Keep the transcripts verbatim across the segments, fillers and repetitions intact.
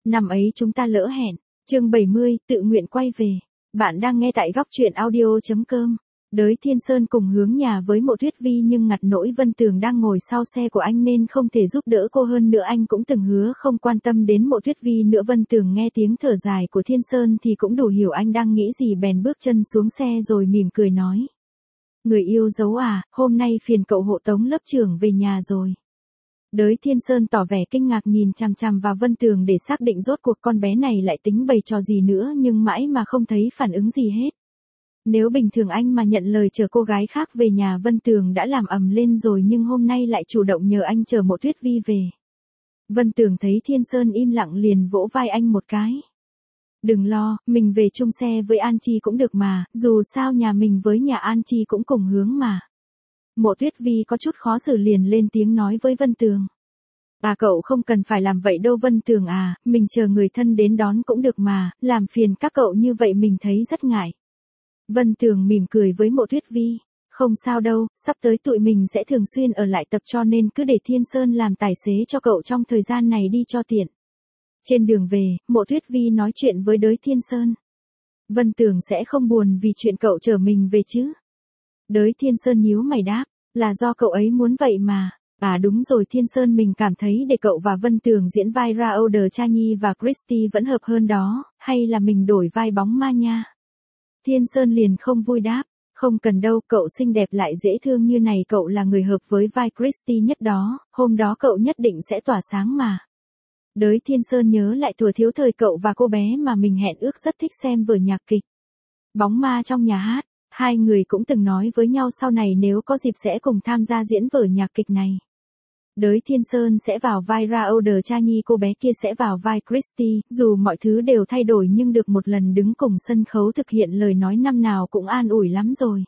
Năm ấy chúng ta lỡ hẹn. Chương bảy mươi, tự nguyện quay về. Bạn đang nghe tại góc truyện audio chấm com. Đới Thiên Sơn cùng hướng nhà với Mộ Tuyết Vi nhưng ngặt nỗi Vân Tường đang ngồi sau xe của anh nên không thể giúp đỡ cô, hơn nữa anh cũng từng hứa không quan tâm đến Mộ Tuyết Vi nữa. Vân Tường nghe tiếng thở dài của Thiên Sơn thì cũng đủ hiểu anh đang nghĩ gì, bèn bước chân xuống xe rồi mỉm cười nói. Người yêu dấu à, hôm nay phiền cậu hộ tống lớp trưởng về nhà rồi. Đới Thiên Sơn tỏ vẻ kinh ngạc nhìn chằm chằm vào Vân Tường để xác định rốt cuộc con bé này lại tính bày trò gì nữa, nhưng mãi mà không thấy phản ứng gì hết. Nếu bình thường anh mà nhận lời chở cô gái khác về nhà Vân Tường đã làm ầm lên rồi, nhưng hôm nay lại chủ động nhờ anh chở Mộ Tuyết Vi về. Vân Tường thấy Thiên Sơn im lặng liền vỗ vai anh một cái. Đừng lo, mình về chung xe với An Chi cũng được mà, dù sao nhà mình với nhà An Chi cũng cùng hướng mà. Mộ Tuyết Vi có chút khó xử liền lên tiếng nói với Vân Tường. À cậu không cần phải làm vậy đâu Vân Tường à, mình chờ người thân đến đón cũng được mà, làm phiền các cậu như vậy mình thấy rất ngại. Vân Tường mỉm cười với Mộ Tuyết Vi. Không sao đâu, sắp tới tụi mình sẽ thường xuyên ở lại tập cho nên cứ để Thiên Sơn làm tài xế cho cậu trong thời gian này đi cho tiện. Trên đường về, Mộ Tuyết Vi nói chuyện với Đới Thiên Sơn. Vân Tường sẽ không buồn vì chuyện cậu chở mình về chứ? Đới Thiên Sơn nhíu mày đáp, là do cậu ấy muốn vậy mà. À đúng rồi Thiên Sơn, mình cảm thấy để cậu và Vân Tường diễn vai Raoul Chanyi và Christy vẫn hợp hơn đó, hay là mình đổi vai bóng ma nha? Thiên Sơn liền không vui đáp, không cần đâu, cậu xinh đẹp lại dễ thương như này, cậu là người hợp với vai Christy nhất đó, hôm đó cậu nhất định sẽ tỏa sáng mà. Đới Thiên Sơn nhớ lại thuở thiếu thời cậu và cô bé mà mình hẹn ước rất thích xem vở nhạc kịch Bóng Ma trong nhà hát. Hai người cũng từng nói với nhau sau này nếu có dịp sẽ cùng tham gia diễn vở nhạc kịch này. Đới Thiên Sơn sẽ vào vai Raoul Chanyi, cô bé kia sẽ vào vai Christy, dù mọi thứ đều thay đổi nhưng được một lần đứng cùng sân khấu thực hiện lời nói năm nào cũng an ủi lắm rồi.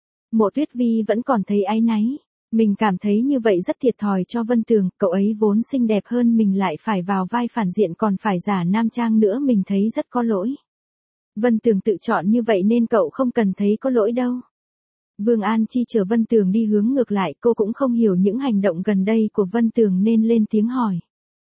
Mộ Tuyết Vi vẫn còn thấy áy náy. Mình cảm thấy như vậy rất thiệt thòi cho Vân Tường, cậu ấy vốn xinh đẹp hơn mình lại phải vào vai phản diện còn phải giả nam trang nữa, mình thấy rất có lỗi. Vân Tường tự chọn như vậy nên cậu không cần thấy có lỗi đâu. Vương An Chi chở Vân Tường đi hướng ngược lại, cô cũng không hiểu những hành động gần đây của Vân Tường nên lên tiếng hỏi.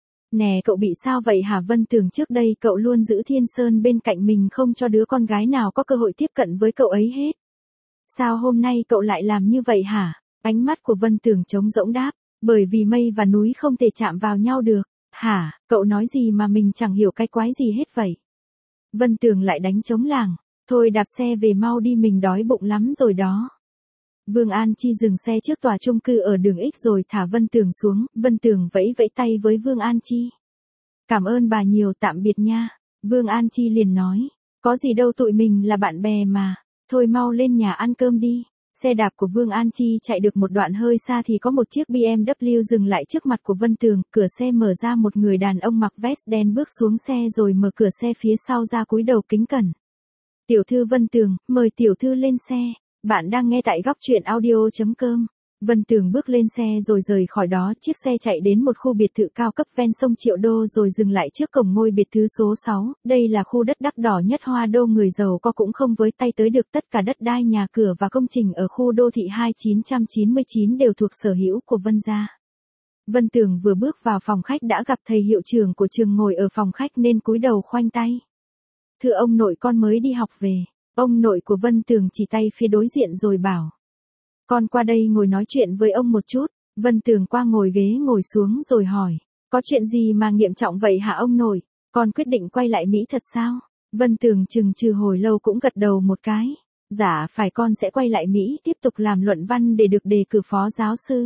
Nè cậu bị sao vậy hả Vân Tường, trước đây cậu luôn giữ Thiên Sơn bên cạnh mình không cho đứa con gái nào có cơ hội tiếp cận với cậu ấy hết. Sao hôm nay cậu lại làm như vậy hả? Ánh mắt của Vân Tường trống rỗng đáp, bởi vì mây và núi không thể chạm vào nhau được. Hả, cậu nói gì mà mình chẳng hiểu cái quái gì hết vậy? Vân Tường lại đánh trống lảng, thôi đạp xe về mau đi, mình đói bụng lắm rồi đó. Vương An Chi dừng xe trước tòa chung cư ở đường X rồi thả Vân Tường xuống, Vân Tường vẫy vẫy tay với Vương An Chi. Cảm ơn bà nhiều, tạm biệt nha. Vương An Chi liền nói, có gì đâu, tụi mình là bạn bè mà, thôi mau lên nhà ăn cơm đi. Xe đạp của Vương An Chi chạy được một đoạn hơi xa thì có một chiếc bê em vê dừng lại trước mặt của Vân Tường, cửa xe mở ra, một người đàn ông mặc vest đen bước xuống xe rồi mở cửa xe phía sau ra cúi đầu kính cẩn. Tiểu thư Vân Tường, mời tiểu thư lên xe. Bạn đang nghe tại góc truyện audio chấm com. Vân Tường bước lên xe rồi rời khỏi đó, chiếc xe chạy đến một khu biệt thự cao cấp ven sông Triệu Đô rồi dừng lại trước cổng ngôi biệt thự số sáu, đây là khu đất đắt đỏ nhất Hoa Đô, người giàu có cũng không với tay tới được, tất cả đất đai, nhà cửa và công trình ở khu đô thị hai chín chín chín đều thuộc sở hữu của Vân gia. Vân Tường vừa bước vào phòng khách đã gặp thầy hiệu trưởng của trường ngồi ở phòng khách nên cúi đầu khoanh tay. Thưa ông nội, con mới đi học về. Ông nội của Vân Tường chỉ tay phía đối diện rồi bảo. Con qua đây ngồi nói chuyện với ông một chút. Vân Tường qua ngồi ghế ngồi xuống rồi hỏi. Có chuyện gì mà nghiêm trọng vậy hả ông nội? Con quyết định quay lại Mỹ thật sao? Vân Tường chừng chừ hồi lâu cũng gật đầu một cái. Dạ phải, con sẽ quay lại Mỹ tiếp tục làm luận văn để được đề cử phó giáo sư.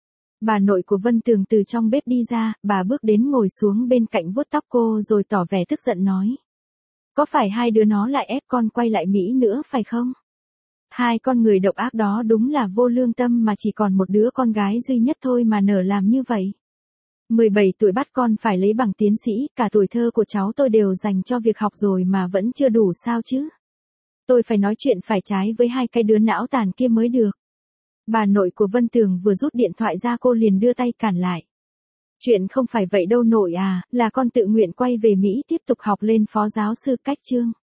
Bà nội của Vân Tường từ trong bếp đi ra, bà bước đến ngồi xuống bên cạnh vuốt tóc cô rồi tỏ vẻ tức giận nói. Có phải hai đứa nó lại ép con quay lại Mỹ nữa phải không? Hai con người độc ác đó đúng là vô lương tâm mà chỉ còn một đứa con gái duy nhất thôi mà nỡ làm như vậy. mười bảy tuổi bắt con phải lấy bằng tiến sĩ, cả tuổi thơ của cháu tôi đều dành cho việc học rồi mà vẫn chưa đủ sao chứ? Tôi phải nói chuyện phải trái với hai cái đứa não tàn kia mới được. Bà nội của Vân Tường vừa rút điện thoại ra cô liền đưa tay cản lại. Chuyện không phải vậy đâu nội à, là con tự nguyện quay về Mỹ tiếp tục học lên phó giáo sư cách chương.